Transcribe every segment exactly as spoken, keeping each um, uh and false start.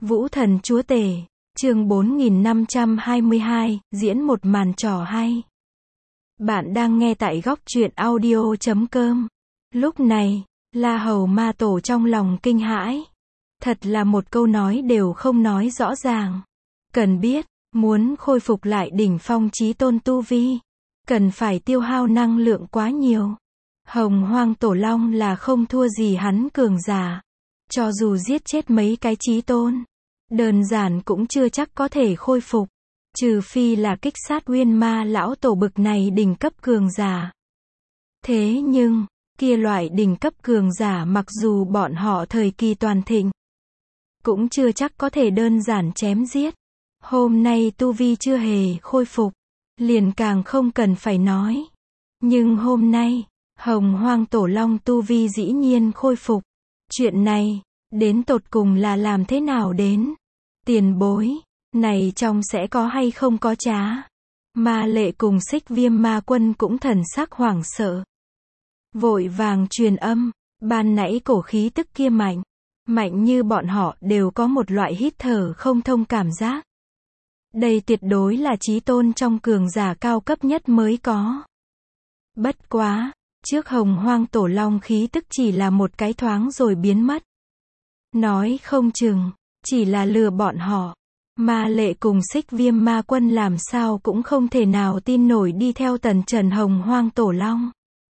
Vũ Thần Chúa Tể, chương bốn nghìn năm trăm hai mươi hai, diễn một màn trò hay. Bạn đang nghe tại góc truyện audio chấm com. Lúc này, La Hầu Ma Tổ trong lòng kinh hãi. Thật là một câu nói đều không nói rõ ràng. Cần biết, muốn khôi phục lại đỉnh phong chí tôn tu vi, cần phải tiêu hao năng lượng quá nhiều. Hồng Hoang Tổ Long là không thua gì hắn cường giả. Cho dù giết chết mấy cái chí tôn, đơn giản cũng chưa chắc có thể khôi phục. Trừ phi là kích sát Uyên Ma lão tổ bực này đỉnh cấp cường giả. Thế nhưng, kia loại đỉnh cấp cường giả mặc dù bọn họ thời kỳ toàn thịnh, cũng chưa chắc có thể đơn giản chém giết. Hôm nay tu vi chưa hề khôi phục, liền càng không cần phải nói. Nhưng hôm nay, Hồng Hoang Tổ Long tu vi dĩ nhiên khôi phục. Chuyện này, đến tột cùng là làm thế nào đến? Tiền bối, này trong sẽ có hay không có trá? Ma Lệ cùng Xích Viêm Ma Quân cũng thần sắc hoảng sợ. Vội vàng truyền âm, ban nãy cổ khí tức kia mạnh. Mạnh như bọn họ đều có một loại hít thở không thông cảm giác. Đây tuyệt đối là chí tôn trong cường giả cao cấp nhất mới có. Bất quá, trước Hồng Hoang Tổ Long khí tức chỉ là một cái thoáng rồi biến mất. Nói không chừng, chỉ là lừa bọn họ. Ma Lệ cùng Xích Viêm Ma Quân làm sao cũng không thể nào tin nổi đi theo tần trần Hồng Hoang Tổ Long.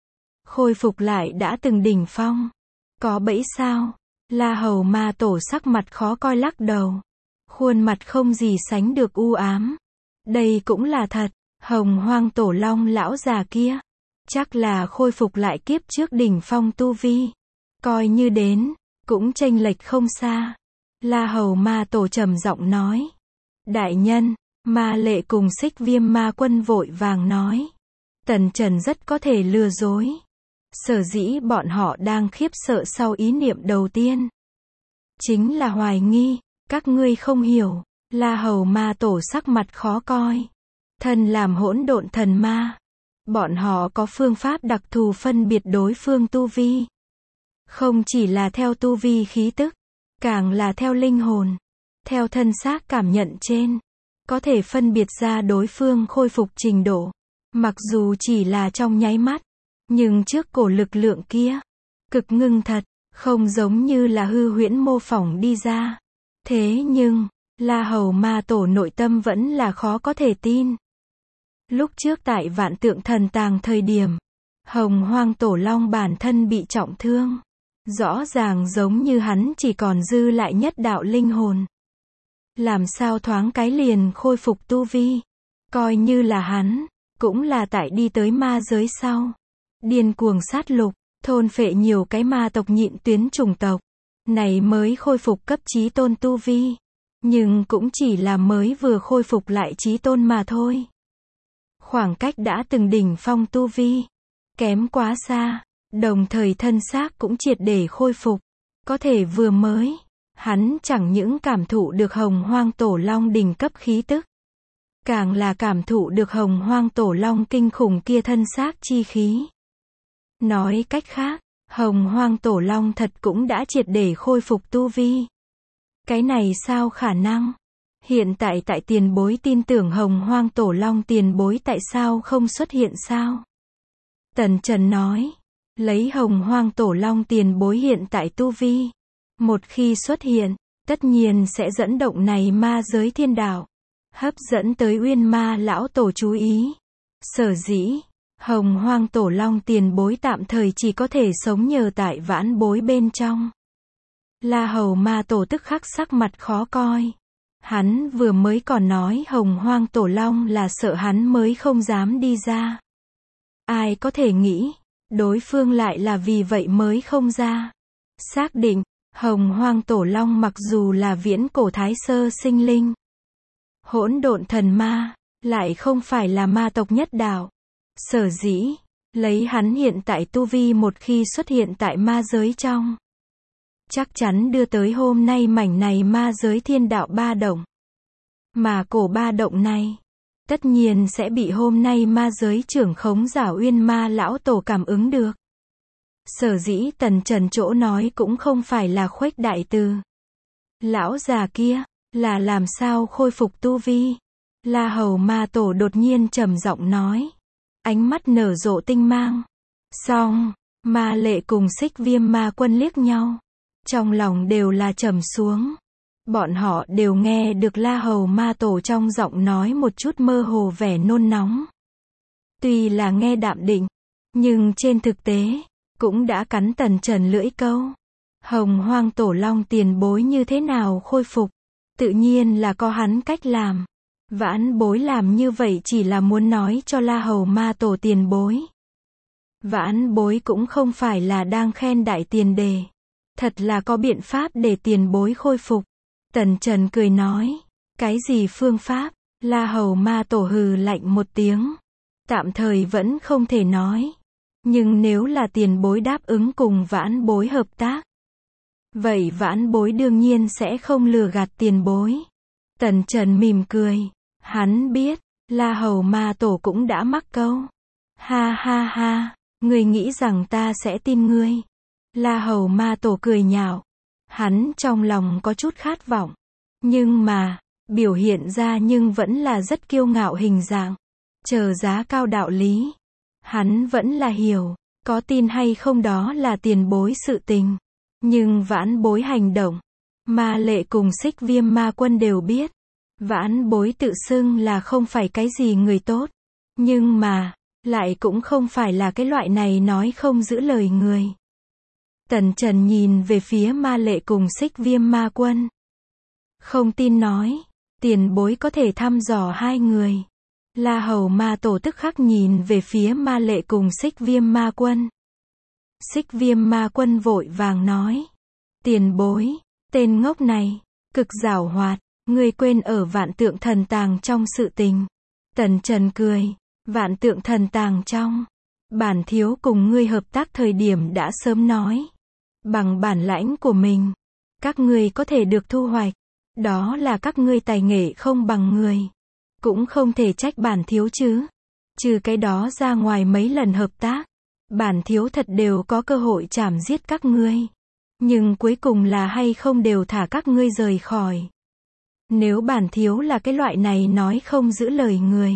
Khôi phục lại đã từng đỉnh phong. Có bẫy sao? La Hầu Ma Tổ sắc mặt khó coi lắc đầu. Khuôn mặt không gì sánh được u ám. Đây cũng là thật, Hồng Hoang Tổ Long lão già kia, chắc là khôi phục lại kiếp trước đỉnh phong tu vi. Coi như đến, cũng chênh lệch không xa. La Hầu Ma Tổ trầm giọng nói. Đại nhân, Ma Lệ cùng Xích Viêm Ma Quân vội vàng nói. Tần Trần rất có thể lừa dối. Sở dĩ bọn họ đang khiếp sợ sau ý niệm đầu tiên, chính là hoài nghi, các ngươi không hiểu. La Hầu Ma Tổ sắc mặt khó coi. Thân làm hỗn độn thần ma, bọn họ có phương pháp đặc thù phân biệt đối phương tu vi. Không chỉ là theo tu vi khí tức, càng là theo linh hồn, theo thân xác cảm nhận trên, có thể phân biệt ra đối phương khôi phục trình độ. Mặc dù chỉ là trong nháy mắt, nhưng trước cổ lực lượng kia, cực ngưng thật, không giống như là hư huyễn mô phỏng đi ra. Thế nhưng, La Hầu Ma Tổ nội tâm vẫn là khó có thể tin. Lúc trước tại Vạn Tượng Thần Tàng thời điểm, Hồng Hoang Tổ Long bản thân bị trọng thương. Rõ ràng giống như hắn chỉ còn dư lại nhất đạo linh hồn. Làm sao thoáng cái liền khôi phục tu vi. Coi như là hắn, cũng là tại đi tới ma giới sau. Điên cuồng sát lục, thôn phệ nhiều cái ma tộc nhịn tuyến chủng tộc. Này mới khôi phục cấp chí tôn tu vi. Nhưng cũng chỉ là mới vừa khôi phục lại chí tôn mà thôi. Khoảng cách đã từng đỉnh phong tu vi, kém quá xa. Đồng thời thân xác cũng triệt để khôi phục. Có thể vừa mới, hắn chẳng những cảm thụ được Hồng Hoang Tổ Long đỉnh cấp khí tức, càng là cảm thụ được Hồng Hoang Tổ Long kinh khủng kia thân xác chi khí. Nói cách khác, Hồng Hoang Tổ Long thật cũng đã triệt để khôi phục tu vi. Cái này sao khả năng? Hiện tại tại tiền bối tin tưởng Hồng Hoang Tổ Long tiền bối tại sao không xuất hiện sao? Tần Trần nói. Lấy Hồng Hoang Tổ Long tiền bối hiện tại tu vi, một khi xuất hiện, tất nhiên sẽ dẫn động này ma giới thiên đạo, hấp dẫn tới Uyên Ma lão tổ chú ý. Sở dĩ, Hồng Hoang Tổ Long tiền bối tạm thời chỉ có thể sống nhờ tại vãn bối bên trong. La Hầu Ma Tổ tức khắc sắc mặt khó coi. Hắn vừa mới còn nói Hồng Hoang Tổ Long là sợ hắn mới không dám đi ra. Ai có thể nghĩ, đối phương lại là vì vậy mới không ra. Xác định, Hồng Hoang Tổ Long mặc dù là viễn cổ thái sơ sinh linh, hỗn độn thần ma, lại không phải là ma tộc nhất đạo. Sở dĩ, lấy hắn hiện tại tu vi một khi xuất hiện tại ma giới trong, chắc chắn đưa tới hôm nay mảnh này ma giới thiên đạo ba động. Mà cổ ba động này, tất nhiên sẽ bị hôm nay ma giới trưởng khống giả Uyên Ma lão tổ cảm ứng được. Sở dĩ Tần Trần chỗ nói cũng không phải là khuếch đại từ. Lão già kia, là làm sao khôi phục tu vi? La Hầu Ma Tổ đột nhiên trầm giọng nói. Ánh mắt nở rộ tinh mang. Xong, Ma Lệ cùng Xích Viêm Ma Quân liếc nhau. Trong lòng đều là trầm xuống. Bọn họ đều nghe được La Hầu Ma Tổ trong giọng nói một chút mơ hồ vẻ nôn nóng. Tuy là nghe đạm định, nhưng trên thực tế, cũng đã cắn Tần Trần lưỡi câu. Hồng Hoang Tổ Long tiền bối như thế nào khôi phục? Tự nhiên là có hắn cách làm. Vãn bối làm như vậy chỉ là muốn nói cho La Hầu Ma Tổ tiền bối. Vãn bối cũng không phải là đang khen đại tiền đề. Thật là có biện pháp để tiền bối khôi phục. Tần Trần cười nói. Cái gì phương pháp? La Hầu Ma Tổ hừ lạnh một tiếng. Tạm thời vẫn không thể nói. Nhưng nếu là tiền bối đáp ứng cùng vãn bối hợp tác, vậy vãn bối đương nhiên sẽ không lừa gạt tiền bối. Tần Trần mỉm cười. Hắn biết, La Hầu Ma Tổ cũng đã mắc câu. Ha ha ha, ngươi nghĩ rằng ta sẽ tin ngươi. La Hầu Ma Tổ cười nhạo. Hắn trong lòng có chút khát vọng. Nhưng mà, biểu hiện ra nhưng vẫn là rất kiêu ngạo hình dạng. Chờ giá cao đạo lý. Hắn vẫn là hiểu, có tin hay không đó là tiền bối sự tình. Nhưng vãn bối hành động, Ma Lệ cùng Xích Viêm Ma Quân đều biết. Vãn bối tự xưng là không phải cái gì người tốt. Nhưng mà, lại cũng không phải là cái loại này nói không giữ lời người. Tần Trần nhìn về phía Ma Lệ cùng Xích Viêm Ma Quân. Không tin nói, tiền bối có thể thăm dò hai người. La Hầu Ma Tổ tức khắc nhìn về phía Ma Lệ cùng Xích Viêm Ma Quân. Xích Viêm Ma Quân vội vàng nói. Tiền bối, tên ngốc này, cực giảo hoạt, ngươi quên ở Vạn Tượng Thần Tàng trong sự tình. Tần Trần cười. Vạn Tượng Thần Tàng trong. Bản thiếu cùng ngươi hợp tác thời điểm đã sớm nói. Bằng bản lãnh của mình, các ngươi có thể được thu hoạch. Đó là các ngươi tài nghệ không bằng người. Cũng không thể trách bản thiếu chứ. Trừ cái đó ra ngoài mấy lần hợp tác, bản thiếu thật đều có cơ hội chảm giết các ngươi. Nhưng cuối cùng là hay không đều thả các ngươi rời khỏi. Nếu bản thiếu là cái loại này nói không giữ lời người,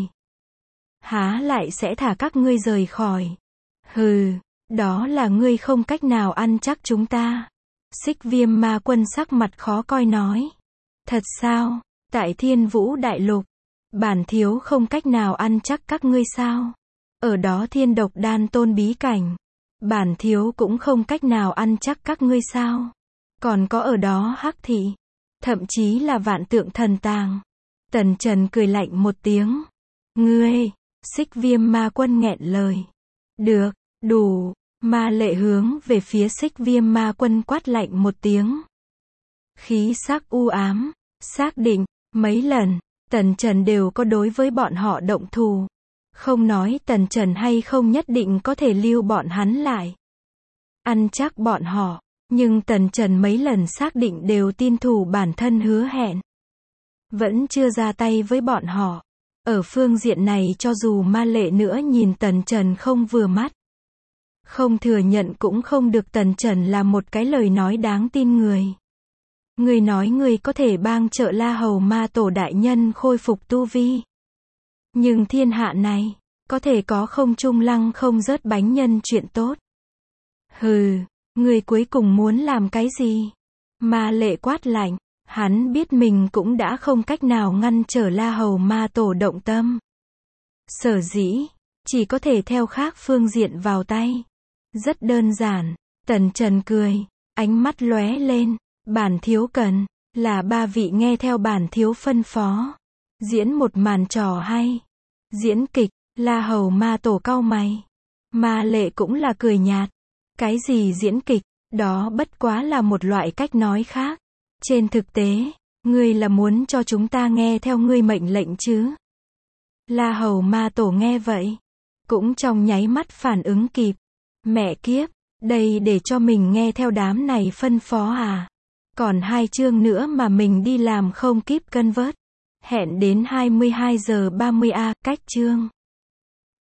há lại sẽ thả các ngươi rời khỏi. Hừ, đó là ngươi không cách nào ăn chắc chúng ta. Xích Viêm Ma Quân sắc mặt khó coi nói. Thật sao? Tại Thiên Vũ Đại Lục, bản thiếu không cách nào ăn chắc các ngươi sao? Ở đó Thiên Độc Đan Tôn bí cảnh, bản thiếu cũng không cách nào ăn chắc các ngươi sao? Còn có ở đó Hắc Thị, thậm chí là Vạn Tượng Thần Tàng. Tần Trần cười lạnh một tiếng. Ngươi, Xích Viêm Ma Quân nghẹn lời. Được, đủ. Ma Lệ hướng về phía Xích Viêm Ma Quân quát lạnh một tiếng. Khí sắc u ám, xác định, mấy lần, Tần Trần đều có đối với bọn họ động thủ. Không nói Tần Trần hay không nhất định có thể lưu bọn hắn lại. Ăn chắc bọn họ, nhưng Tần Trần mấy lần xác định đều tin thủ bản thân hứa hẹn. Vẫn chưa ra tay với bọn họ. Ở phương diện này cho dù Ma Lệ nữa nhìn Tần Trần không vừa mắt, không thừa nhận cũng không được Tần Trần là một cái lời nói đáng tin người. Người nói người có thể bang trợ La Hầu Ma Tổ đại nhân khôi phục tu vi. Nhưng thiên hạ này, có thể có không trung lăng không rớt bánh nhân chuyện tốt. Hừ, người cuối cùng muốn làm cái gì? Ma Lệ quát lạnh, hắn biết mình cũng đã không cách nào ngăn trở La Hầu Ma Tổ động tâm. Sở dĩ, chỉ có thể theo khác phương diện vào tay. Rất đơn giản. Tần Trần cười, ánh mắt lóe lên. Bản thiếu cần, là ba vị nghe theo bản thiếu phân phó. Diễn một màn trò hay. Diễn kịch, La Hầu Ma Tổ cau mày. Ma Lệ cũng là cười nhạt. Cái gì diễn kịch, đó bất quá là một loại cách nói khác. Trên thực tế, ngươi là muốn cho chúng ta nghe theo ngươi mệnh lệnh chứ? La Hầu Ma Tổ nghe vậy, cũng trong nháy mắt phản ứng kịp. Mẹ kiếp, đây để cho mình nghe theo đám này phân phó à? Còn hai chương nữa mà mình đi làm không kíp cân vớt. Hẹn đến hai mươi hai giờ ba mươi a, cách chương.